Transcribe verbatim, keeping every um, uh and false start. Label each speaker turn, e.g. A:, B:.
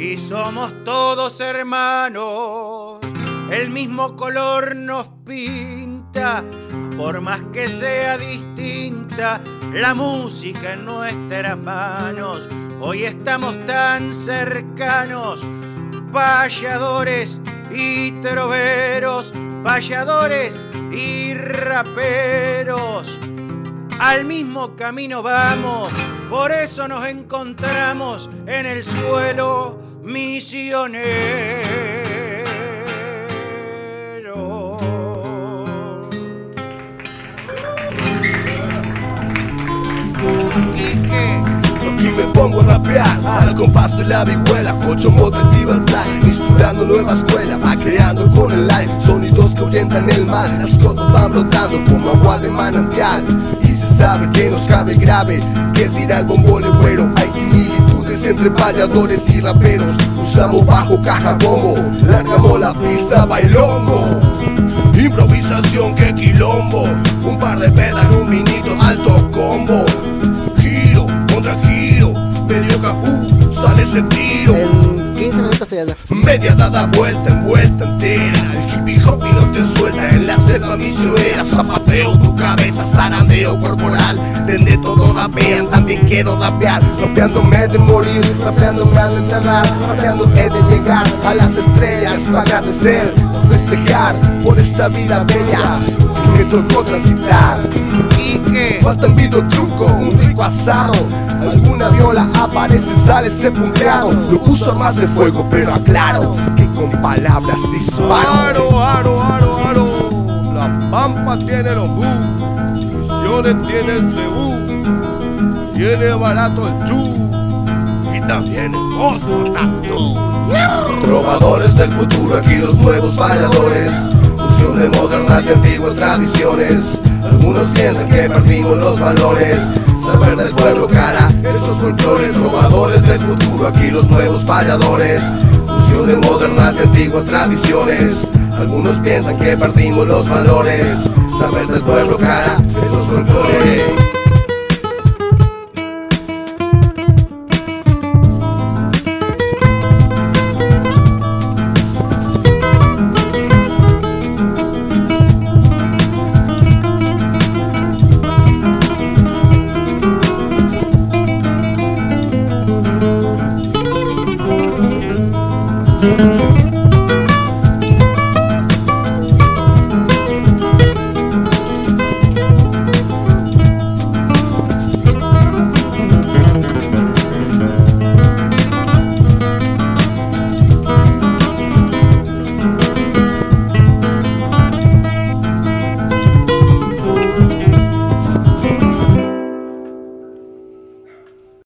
A: y somos todos hermanos. El mismo color nos pinta, por más que sea distinta la música en nuestras manos. Hoy estamos tan cercanos, payadores y troveros, payadores y raperos. Al mismo camino vamos, por eso nos encontramos en el suelo misionero.
B: Aquí me pongo a rapear al compás de la vihuela, cocho motiva el plan, estudiando nueva escuela, va creando con el live sonidos que ahuyentan el mal. Las cotas van brotando como agua de manantial y se sabe que nos cabe el grave que tira el bombo legüero. Hay similitudes entre payadores y raperos, usamos bajo, caja, bombo, largamos la pista, bailongo. Improvisación, que quilombo, un par de pedas, un vinito, alto combo. Giro, contra giro, medio K U, sale ese tiro.
C: En quince minutos te anda.
B: Media dada vuelta, envuelta entera. El hippie hop y no te suelta en la selva misionera. Zapateo tu cabeza, zarandeo corporal. Donde todos rapean, también quiero rapear. Rapeándome de morir, rapeándome de enterrar. Rapeando he de llegar a las estrellas para agradecer, festejar por esta vida bella que me tocó transitar.
A: ¿Y qué?
B: Falta un video truco, un rico asado. Alguna viola aparece, sale ese punteado. Lo puso armas de fuego, pero aclaro que con palabras disparo.
D: Aro, aro, aro, aro. La Pampa tiene los bu, Misiones tiene el cebú, tiene barato el chu y también hermoso tatú.
B: Trovadores del futuro, aquí los nuevos bailadores. Fusión de modernas y antiguas tradiciones. Algunos piensan que perdimos los valores. Saber del pueblo cara, esos folclores. Trovadores del futuro, aquí los nuevos bailadores. Fusión de modernas y antiguas tradiciones. Algunos piensan que perdimos los valores. Saber del pueblo cara, esos folclores.